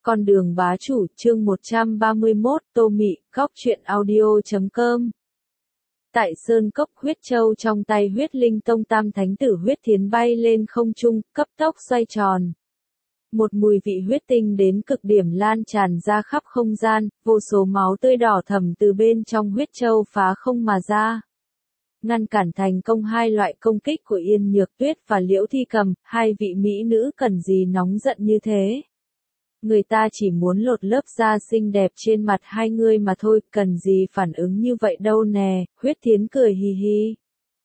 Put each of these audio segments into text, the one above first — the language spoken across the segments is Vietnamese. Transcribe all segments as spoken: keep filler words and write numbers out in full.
Con đường bá chủ, chương một trăm ba mươi mốt, Tô Mị, góc truyện audio chấm com. Tại Sơn Cốc huyết châu trong tay huyết linh tông tam thánh tử huyết thiến bay lên không trung, cấp tốc xoay tròn. Một mùi vị huyết tinh đến cực điểm lan tràn ra khắp không gian, vô số máu tươi đỏ thẫm từ bên trong huyết châu phá không mà ra. Ngăn cản thành công hai loại công kích của Yên Nhược Tuyết và Liễu Thi Cầm, hai vị mỹ nữ cần gì nóng giận như thế. Người ta chỉ muốn lột lớp da xinh đẹp trên mặt hai người mà thôi, cần gì phản ứng như vậy đâu nè, huyết thiến cười hì hì.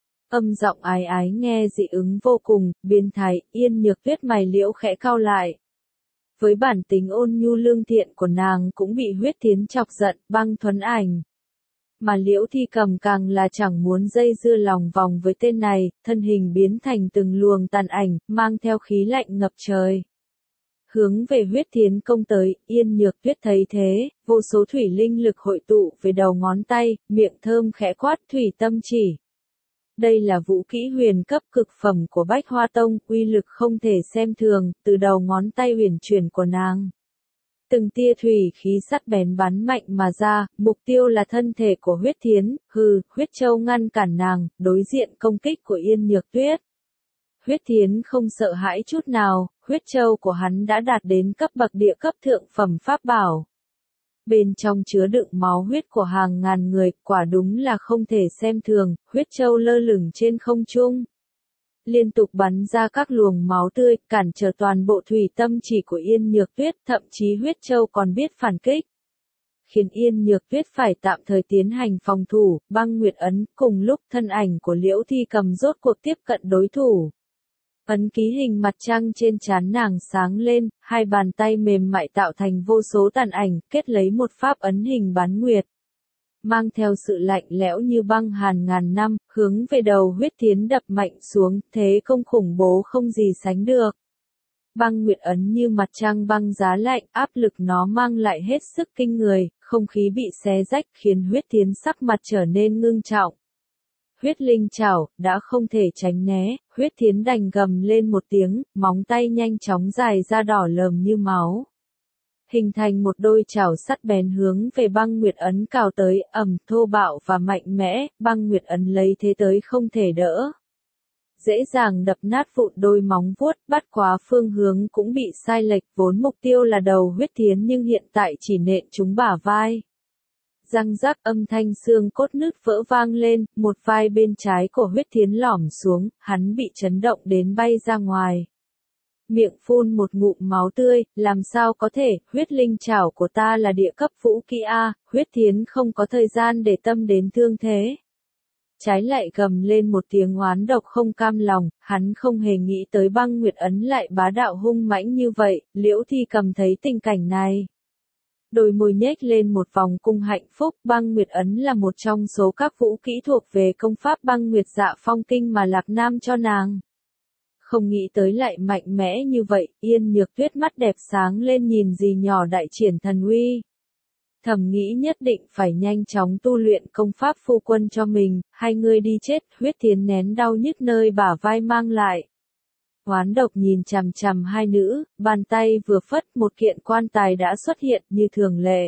Âm giọng ái ái nghe dị ứng vô cùng, biến thái, Yên Nhược Tuyết mày liễu khẽ cau lại. Với bản tính ôn nhu lương thiện của nàng cũng bị huyết thiến chọc giận, băng thuấn ảnh. Mà Liễu Thi Cầm càng là chẳng muốn dây dưa lòng vòng với tên này, thân hình biến thành từng luồng tàn ảnh, mang theo khí lạnh ngập trời. Hướng về huyết thiến công tới, Yên Nhược Tuyết thấy thế, vô số thủy linh lực hội tụ về đầu ngón tay, miệng thơm khẽ quát thủy tâm chỉ. Đây là vũ kỹ huyền cấp cực phẩm của Bách Hoa Tông, uy lực không thể xem thường, từ đầu ngón tay huyền chuyển của nàng. Từng tia thủy khí sắt bén bắn mạnh mà ra, mục tiêu là thân thể của huyết thiến, hừ, huyết châu ngăn cản nàng, đối diện công kích của Yên Nhược Tuyết. Huyết thiến không sợ hãi chút nào, huyết châu của hắn đã đạt đến cấp bậc địa cấp thượng phẩm pháp bảo. Bên trong chứa đựng máu huyết của hàng ngàn người, quả đúng là không thể xem thường, huyết châu lơ lửng trên không trung. Liên tục bắn ra các luồng máu tươi, cản trở toàn bộ thủy tâm chỉ của Yên Nhược Tuyết, thậm chí huyết châu còn biết phản kích. Khiến Yên Nhược Tuyết phải tạm thời tiến hành phòng thủ, băng nguyệt ấn, cùng lúc thân ảnh của Liễu Thi Cầm rốt cuộc tiếp cận đối thủ. Ấn ký hình mặt trăng trên trán nàng sáng lên, hai bàn tay mềm mại tạo thành vô số tàn ảnh, kết lấy một pháp ấn hình bán nguyệt. Mang theo sự lạnh lẽo như băng hàn ngàn năm, hướng về đầu huyết thiến đập mạnh xuống, thế công khủng bố không gì sánh được. Băng nguyệt ấn như mặt trăng băng giá lạnh, áp lực nó mang lại hết sức kinh người, không khí bị xé rách khiến huyết thiến sắc mặt trở nên ngưng trọng. Huyết linh chảo, đã không thể tránh né, huyết thiến đành gầm lên một tiếng, móng tay nhanh chóng dài ra đỏ lờm như máu. Hình thành một đôi chảo sắt bén hướng về băng nguyệt ấn cào tới, ầm, thô bạo và mạnh mẽ, băng nguyệt ấn lấy thế tới không thể đỡ. Dễ dàng đập nát vụn đôi móng vuốt, bắt quá phương hướng cũng bị sai lệch, vốn mục tiêu là đầu huyết thiến nhưng hiện tại chỉ nện trúng bả vai. Răng rắc âm thanh xương cốt nứt vỡ vang lên, một vai bên trái của huyết thiến lỏm xuống, hắn bị chấn động đến bay ra ngoài. Miệng phun một ngụm máu tươi, làm sao có thể, huyết linh chảo của ta là địa cấp vũ kỹ A, huyết thiến không có thời gian để tâm đến thương thế. Trái lại gầm lên một tiếng oán độc không cam lòng, hắn không hề nghĩ tới băng nguyệt ấn lại bá đạo hung mãnh như vậy, Liễu Thi Cầm thấy tình cảnh này. Đôi môi nhếch lên một vòng cung hạnh phúc, băng nguyệt ấn là một trong số các vũ kỹ thuộc về công pháp băng nguyệt dạ phong kinh mà Lạc Nam cho nàng. Không nghĩ tới lại mạnh mẽ như vậy, Yên Nhược Tuyết mắt đẹp sáng lên nhìn dì nhỏ đại triển thần uy. Thầm nghĩ nhất định phải nhanh chóng tu luyện công pháp phu quân cho mình, hai người đi chết, huyết thiến nén đau nhức nơi bả vai mang lại. Oán độc nhìn chằm chằm hai nữ, bàn tay vừa phất một kiện quan tài đã xuất hiện như thường lệ.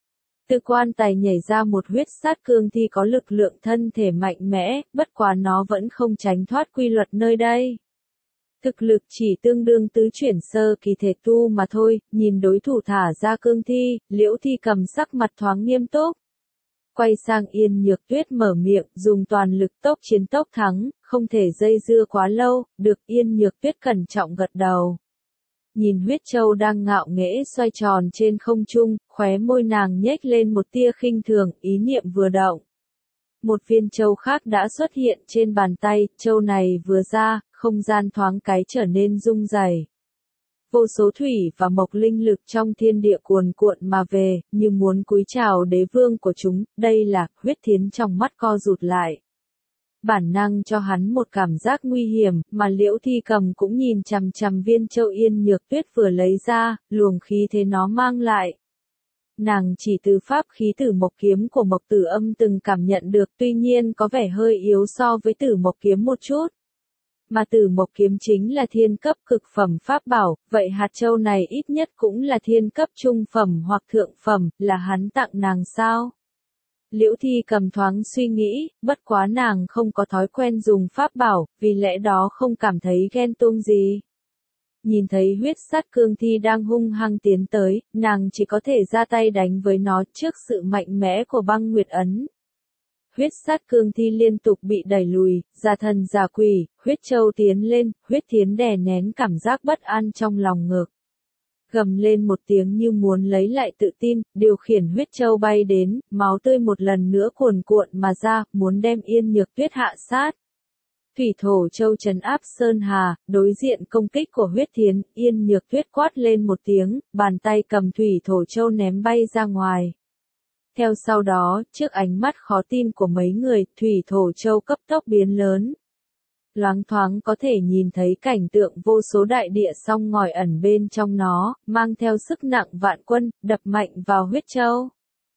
Từ quan tài nhảy ra một huyết sát cương thi có lực lượng thân thể mạnh mẽ, bất quá nó vẫn không tránh thoát quy luật nơi đây. Thực lực chỉ tương đương tứ chuyển sơ kỳ thể tu mà thôi, nhìn đối thủ thả ra cương thi, Liễu Thi Cầm sắc mặt thoáng nghiêm túc. Quay sang Yên Nhược Tuyết mở miệng, dùng toàn lực tốc chiến tốc thắng, không thể dây dưa quá lâu, được Yên Nhược Tuyết cẩn trọng gật đầu. Nhìn huyết châu đang ngạo nghễ xoay tròn trên không trung, khóe môi nàng nhếch lên một tia khinh thường, ý niệm vừa động. Một viên châu khác đã xuất hiện trên bàn tay, châu này vừa ra, không gian thoáng cái trở nên rung rẩy. Vô số thủy và mộc linh lực trong thiên địa cuồn cuộn mà về, như muốn cúi chào đế vương của chúng, đây là, huyết thiến trong mắt co rụt lại. Bản năng cho hắn một cảm giác nguy hiểm, mà Liễu Thi Cầm cũng nhìn chằm chằm viên châu Yên Nhược Tuyết vừa lấy ra, luồng khí thế nó mang lại. Nàng chỉ từ pháp khí tử mộc kiếm của Mộc Tử Âm từng cảm nhận được, tuy nhiên có vẻ hơi yếu so với tử mộc kiếm một chút. Mà Tử Mộc kiếm chính là thiên cấp cực phẩm pháp bảo, vậy hạt châu này ít nhất cũng là thiên cấp trung phẩm hoặc thượng phẩm, là hắn tặng nàng sao? Liễu Thi Cầm thoáng suy nghĩ, bất quá nàng không có thói quen dùng pháp bảo, vì lẽ đó không cảm thấy ghen tuông gì. Nhìn thấy huyết sát cương thi đang hung hăng tiến tới, nàng chỉ có thể ra tay đánh với nó trước sự mạnh mẽ của băng nguyệt ấn. Huyết sát cương thi liên tục bị đẩy lùi, giả thần giả quỷ, huyết châu tiến lên, huyết thiến đè nén cảm giác bất an trong lòng ngực. Gầm lên một tiếng như muốn lấy lại tự tin, điều khiển huyết châu bay đến, máu tươi một lần nữa cuồn cuộn mà ra, muốn đem Yên Nhược Tuyết hạ sát. Thủy thổ châu trấn áp sơn hà, đối diện công kích của huyết thiến, Yên Nhược Tuyết quát lên một tiếng, bàn tay cầm thủy thổ châu ném bay ra ngoài. Theo sau đó, trước ánh mắt khó tin của mấy người, thủy thổ châu cấp tốc biến lớn. Loáng thoáng có thể nhìn thấy cảnh tượng vô số đại địa song ngòi ẩn bên trong nó, mang theo sức nặng vạn quân, đập mạnh vào huyết châu.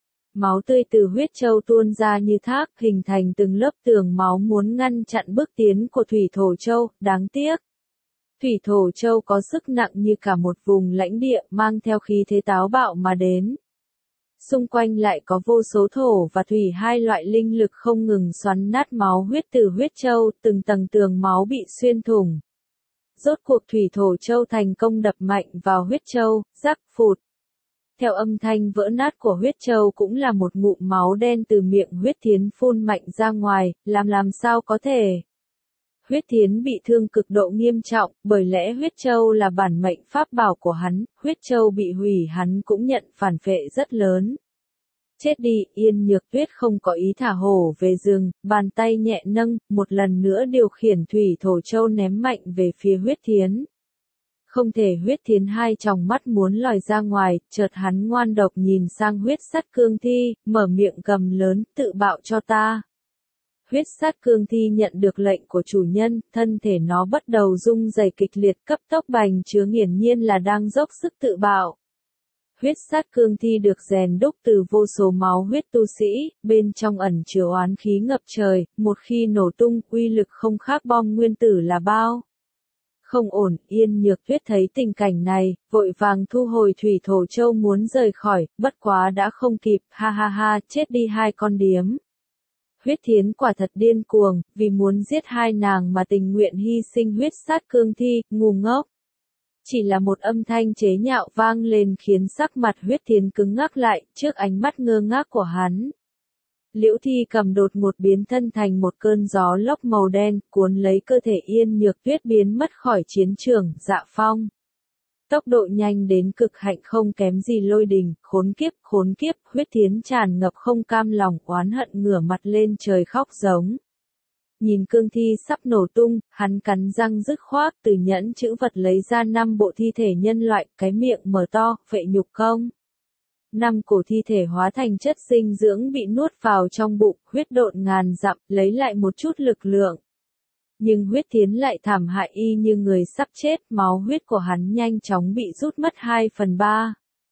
Máu tươi từ huyết châu tuôn ra như thác, hình thành từng lớp tường máu muốn ngăn chặn bước tiến của thủy thổ châu, đáng tiếc. Thủy thổ châu có sức nặng như cả một vùng lãnh địa, mang theo khí thế táo bạo mà đến. Xung quanh lại có vô số thổ và thủy hai loại linh lực không ngừng xoắn nát máu huyết từ huyết châu, từng tầng tường máu bị xuyên thủng. Rốt cuộc thủy thổ châu thành công đập mạnh vào huyết châu, rắc phụt. Theo âm thanh vỡ nát của huyết châu cũng là một ngụm máu đen từ miệng huyết thiến phun mạnh ra ngoài, làm làm sao có thể. Huyết thiến bị thương cực độ nghiêm trọng, bởi lẽ huyết châu là bản mệnh pháp bảo của hắn, huyết châu bị hủy hắn cũng nhận phản phệ rất lớn. Chết đi, Yên Nhược Tuyết không có ý thả hổ về rừng, bàn tay nhẹ nâng, một lần nữa điều khiển thủy thổ châu ném mạnh về phía huyết thiến. Không thể huyết thiến hai tròng mắt muốn lòi ra ngoài, chợt hắn ngoan độc nhìn sang huyết sắt cương thi, mở miệng gầm lớn, tự bạo cho ta. Huyết sát cương thi nhận được lệnh của chủ nhân, thân thể nó bắt đầu rung rẩy kịch liệt cấp tốc bành trướng, hiển nhiên là đang dốc sức tự bạo. Huyết sát cương thi được rèn đúc từ vô số máu huyết tu sĩ, bên trong ẩn chứa oán khí ngập trời, một khi nổ tung, uy lực không khác bom nguyên tử là bao. Không ổn, Yên Nhược Tuyết thấy tình cảnh này, vội vàng thu hồi thủy thổ châu muốn rời khỏi, bất quá đã không kịp, ha ha ha, chết đi hai con điếm. Huyết thiến quả thật điên cuồng, vì muốn giết hai nàng mà tình nguyện hy sinh huyết sát cương thi, ngu ngốc. Chỉ là một âm thanh chế nhạo vang lên khiến sắc mặt huyết thiến cứng ngắc lại, trước ánh mắt ngơ ngác của hắn. Liễu Thi Cầm đột ngột biến thân thành một cơn gió lốc màu đen, cuốn lấy cơ thể Yên Nhược Tuyết biến mất khỏi chiến trường, Dạ Phong. Tốc độ nhanh đến cực hạnh không kém gì Lôi Đình, khốn kiếp, khốn kiếp, huyết thiến tràn ngập không cam lòng, oán hận ngửa mặt lên trời khóc giống. Nhìn cương thi sắp nổ tung, hắn cắn răng dứt khoát từ nhẫn chữ vật lấy ra năm bộ thi thể nhân loại, cái miệng mở to, phệ nhục công. Năm cổ thi thể hóa thành chất dinh dưỡng bị nuốt vào trong bụng, huyết độn ngàn dặm, lấy lại một chút lực lượng. Nhưng huyết thiến lại thảm hại y như người sắp chết, máu huyết của hắn nhanh chóng bị rút mất hai phần ba.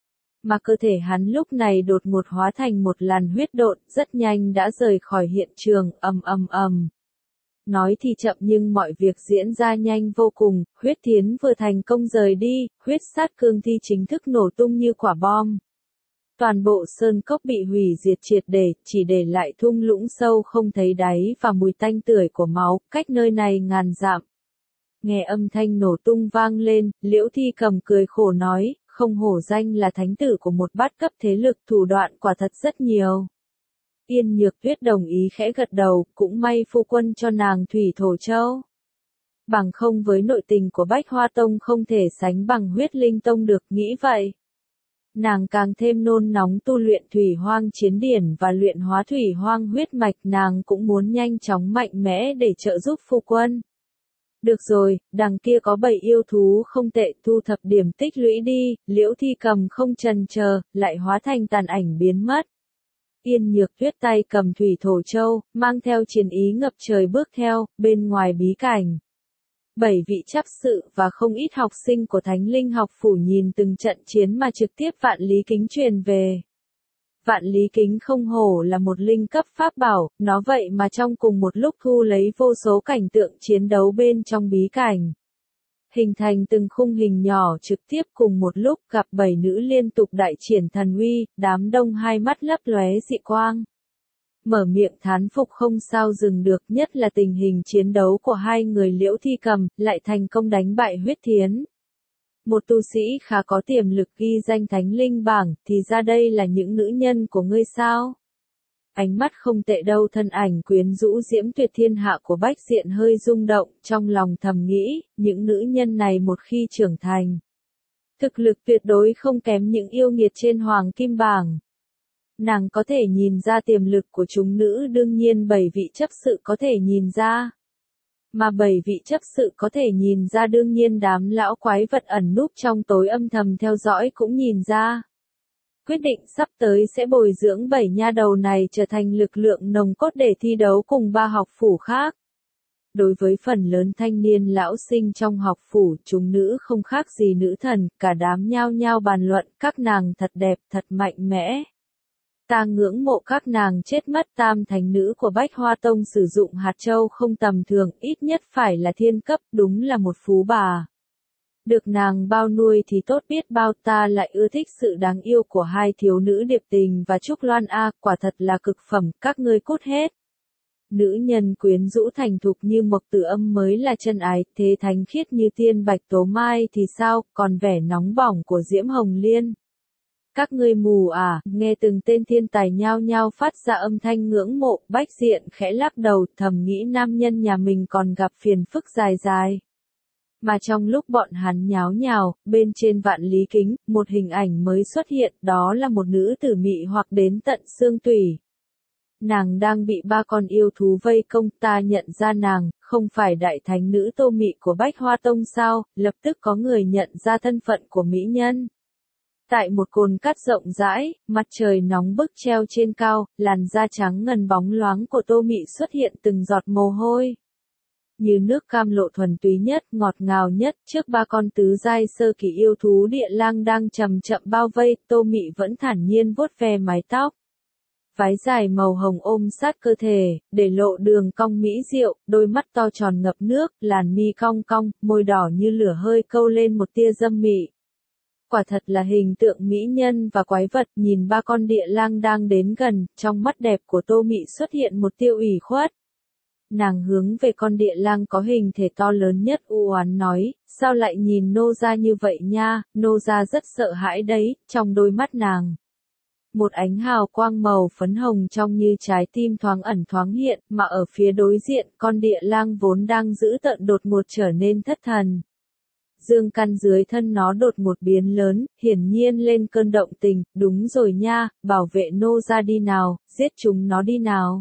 Mà cơ thể hắn lúc này đột ngột hóa thành một làn huyết độn, rất nhanh đã rời khỏi hiện trường, ầm ầm ầm. Nói thì chậm nhưng mọi việc diễn ra nhanh vô cùng, huyết thiến vừa thành công rời đi, huyết sát cương thi chính thức nổ tung như quả bom. Toàn bộ sơn cốc bị hủy diệt triệt để, chỉ để lại thung lũng sâu không thấy đáy và mùi tanh tưởi của máu, cách nơi này ngàn dặm. Nghe âm thanh nổ tung vang lên, Liễu Thi Cầm cười khổ nói, không hổ danh là thánh tử của một bát cấp thế lực, thủ đoạn quả thật rất nhiều. Yên Nhược Tuyết đồng ý khẽ gật đầu, cũng may phu quân cho nàng thủy thổ châu. Bằng không với nội tình của Bách Hoa Tông không thể sánh bằng huyết linh tông được, nghĩ vậy. Nàng càng thêm nôn nóng tu luyện thủy hoang chiến điển và luyện hóa thủy hoang huyết mạch, nàng cũng muốn nhanh chóng mạnh mẽ để trợ giúp phu quân. Được rồi, đằng kia có bảy yêu thú không tệ, thu thập điểm tích lũy đi, Liễu Thi Cầm không chần chờ, lại hóa thành tàn ảnh biến mất. Yên Nhược Tuyết tay cầm thủy thổ châu, mang theo chiến ý ngập trời bước theo, bên ngoài bí cảnh. Bảy vị chấp sự và không ít học sinh của Thánh Linh học phủ nhìn từng trận chiến mà trực tiếp Vạn Lý Kính truyền về. Vạn lý kính không hổ là một linh cấp pháp bảo, nó vậy mà trong cùng một lúc thu lấy vô số cảnh tượng chiến đấu bên trong bí cảnh. Hình thành từng khung hình nhỏ trực tiếp cùng một lúc gặp bảy nữ liên tục đại triển thần uy, đám đông hai mắt lấp lóe dị quang. Mở miệng thán phục không sao dừng được, nhất là tình hình chiến đấu của hai người Liễu Thi Cầm, lại thành công đánh bại Huyết Thiến. Một tu sĩ khá có tiềm lực ghi danh thánh linh bảng, thì ra đây là những nữ nhân của ngươi sao? Ánh mắt không tệ đâu, thân ảnh quyến rũ diễm tuyệt thiên hạ của Bách Diện hơi rung động, trong lòng thầm nghĩ, những nữ nhân này một khi trưởng thành. Thực lực tuyệt đối không kém những yêu nghiệt trên hoàng kim bảng. Nàng có thể nhìn ra tiềm lực của chúng nữ, đương nhiên bảy vị chấp sự có thể nhìn ra. Mà bảy vị chấp sự có thể nhìn ra, đương nhiên đám lão quái vật ẩn núp trong tối âm thầm theo dõi cũng nhìn ra. Quyết định sắp tới sẽ bồi dưỡng bảy nha đầu này trở thành lực lượng nòng cốt để thi đấu cùng ba học phủ khác. Đối với phần lớn thanh niên lão sinh trong học phủ, chúng nữ không khác gì nữ thần, cả đám nhao nhao bàn luận, các nàng thật đẹp, thật mạnh mẽ. Ta ngưỡng mộ các nàng chết mất. Tam thánh nữ của Bách Hoa Tông sử dụng hạt châu không tầm thường, ít nhất phải là thiên cấp, đúng là một phú bà. Được nàng bao nuôi thì tốt biết bao. Ta lại ưa thích sự đáng yêu của hai thiếu nữ Điệp Tình và Trúc Loan a, quả thật là cực phẩm, các ngươi cút hết. Nữ nhân quyến rũ thành thục như Mộc Tử Âm mới là chân ái, thế thánh khiết như Tiên Bạch Tố Mai thì sao, còn vẻ nóng bỏng của Diễm Hồng Liên. Các ngươi mù à, nghe từng tên thiên tài nhao nhao phát ra âm thanh ngưỡng mộ, Bách Diện khẽ lắc đầu, thầm nghĩ nam nhân nhà mình còn gặp phiền phức dài dài. Mà trong lúc bọn hắn nháo nhào, bên trên vạn lý kính, một hình ảnh mới xuất hiện, đó là một nữ tử mị hoặc đến tận xương tủy. Nàng đang bị ba con yêu thú vây công, ta nhận ra nàng, không phải đại thánh nữ Tô Mị của Bách Hoa Tông sao, lập tức có người nhận ra thân phận của mỹ nhân. Tại một cồn cát rộng rãi, mặt trời nóng bức treo trên cao, làn da trắng ngần bóng loáng của Tô Mị xuất hiện từng giọt mồ hôi. Như nước cam lộ thuần túy nhất, ngọt ngào nhất, trước ba con tứ giai sơ kỳ yêu thú địa lang đang chậm chậm bao vây, Tô Mị vẫn thản nhiên vuốt ve mái tóc. Váy dài màu hồng ôm sát cơ thể, để lộ đường cong mỹ diệu, đôi mắt to tròn ngập nước, làn mi cong cong, môi đỏ như lửa hơi câu lên một tia dâm mị. Quả thật là hình tượng mỹ nhân và quái vật, nhìn ba con địa lang đang đến gần, trong mắt đẹp của Tô Mị xuất hiện một tia ủy khuất. Nàng hướng về con địa lang có hình thể to lớn nhất u oán nói, sao lại nhìn nô gia như vậy nha, nô gia rất sợ hãi đấy, trong đôi mắt nàng. Một ánh hào quang màu phấn hồng trong như trái tim thoáng ẩn thoáng hiện, mà ở phía đối diện, con địa lang vốn đang giữ tợn đột ngột trở nên thất thần. Dương căn dưới thân nó đột ngột biến lớn, hiển nhiên lên cơn động tình, đúng rồi nha, bảo vệ nô ra đi nào, giết chúng nó đi nào.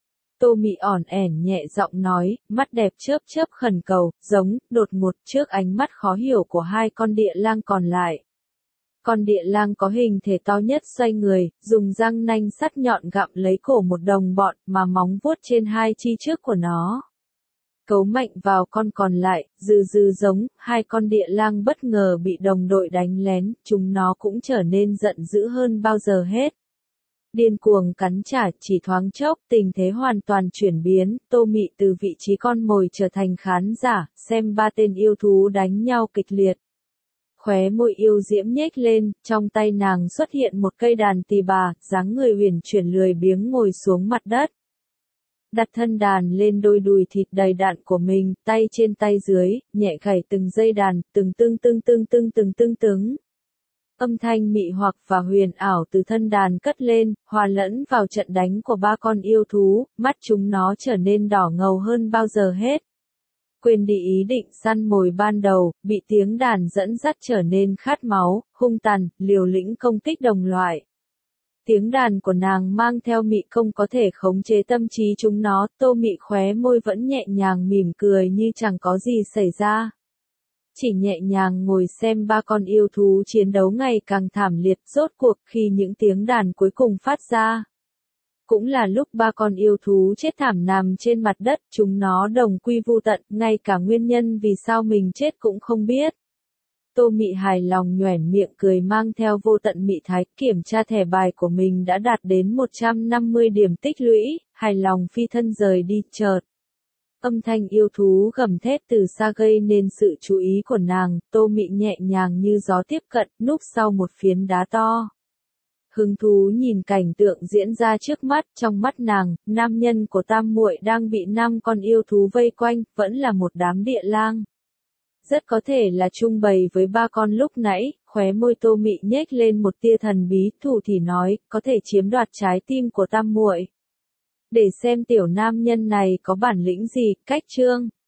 Tô Mị ỏn ẻn nhẹ giọng nói, mắt đẹp chớp chớp khẩn cầu, giống, đột ngột trước ánh mắt khó hiểu của hai con địa lang còn lại. Con địa lang có hình thể to nhất xoay người, dùng răng nanh sắt nhọn gặm lấy cổ một đồng bọn, mà móng vuốt trên hai chi trước của nó. Cấu mạnh vào con còn lại, dừ dừ giống, hai con địa lang bất ngờ bị đồng đội đánh lén, chúng nó cũng trở nên giận dữ hơn bao giờ hết. Điên cuồng cắn trả, chỉ thoáng chốc, tình thế hoàn toàn chuyển biến, Tô Mị từ vị trí con mồi trở thành khán giả, xem ba tên yêu thú đánh nhau kịch liệt. Khóe môi yêu diễm nhếch lên, trong tay nàng xuất hiện một cây đàn tỳ bà, dáng người huyền chuyển lười biếng ngồi xuống mặt đất. Đặt thân đàn lên đôi đùi thịt đầy đặn của mình, tay trên tay dưới, nhẹ gảy từng dây đàn, từng tưng tưng tưng tưng từng tưng tứng. Âm thanh mị hoặc và huyền ảo từ thân đàn cất lên, hòa lẫn vào trận đánh của ba con yêu thú, mắt chúng nó trở nên đỏ ngầu hơn bao giờ hết. Quên đi ý định săn mồi ban đầu, bị tiếng đàn dẫn dắt trở nên khát máu, hung tàn, liều lĩnh công kích đồng loại. Tiếng đàn của nàng mang theo mị công có thể khống chế tâm trí chúng nó, Tô Mị khóe môi vẫn nhẹ nhàng mỉm cười như chẳng có gì xảy ra. Chỉ nhẹ nhàng ngồi xem ba con yêu thú chiến đấu ngày càng thảm liệt, rốt cuộc khi những tiếng đàn cuối cùng phát ra. Cũng là lúc ba con yêu thú chết thảm nằm trên mặt đất, chúng nó đồng quy vu tận, ngay cả nguyên nhân vì sao mình chết cũng không biết. Tô Mị hài lòng nhoẻn miệng cười mang theo vô tận mị thái, kiểm tra thẻ bài của mình đã đạt đến một trăm năm mươi điểm tích lũy, hài lòng phi thân rời đi, chợt. Âm thanh yêu thú gầm thét từ xa gây nên sự chú ý của nàng, Tô Mị nhẹ nhàng như gió tiếp cận, núp sau một phiến đá to. Hứng thú nhìn cảnh tượng diễn ra trước mắt, trong mắt nàng, nam nhân của tam muội đang bị năm con yêu thú vây quanh, vẫn là một đám địa lang. Rất có thể là chung bầy với ba con lúc nãy, khóe môi Tô Mị nhếch lên một tia thần bí, thủ thì nói, có thể chiếm đoạt trái tim của tam muội. Để xem tiểu nam nhân này có bản lĩnh gì, cách chương.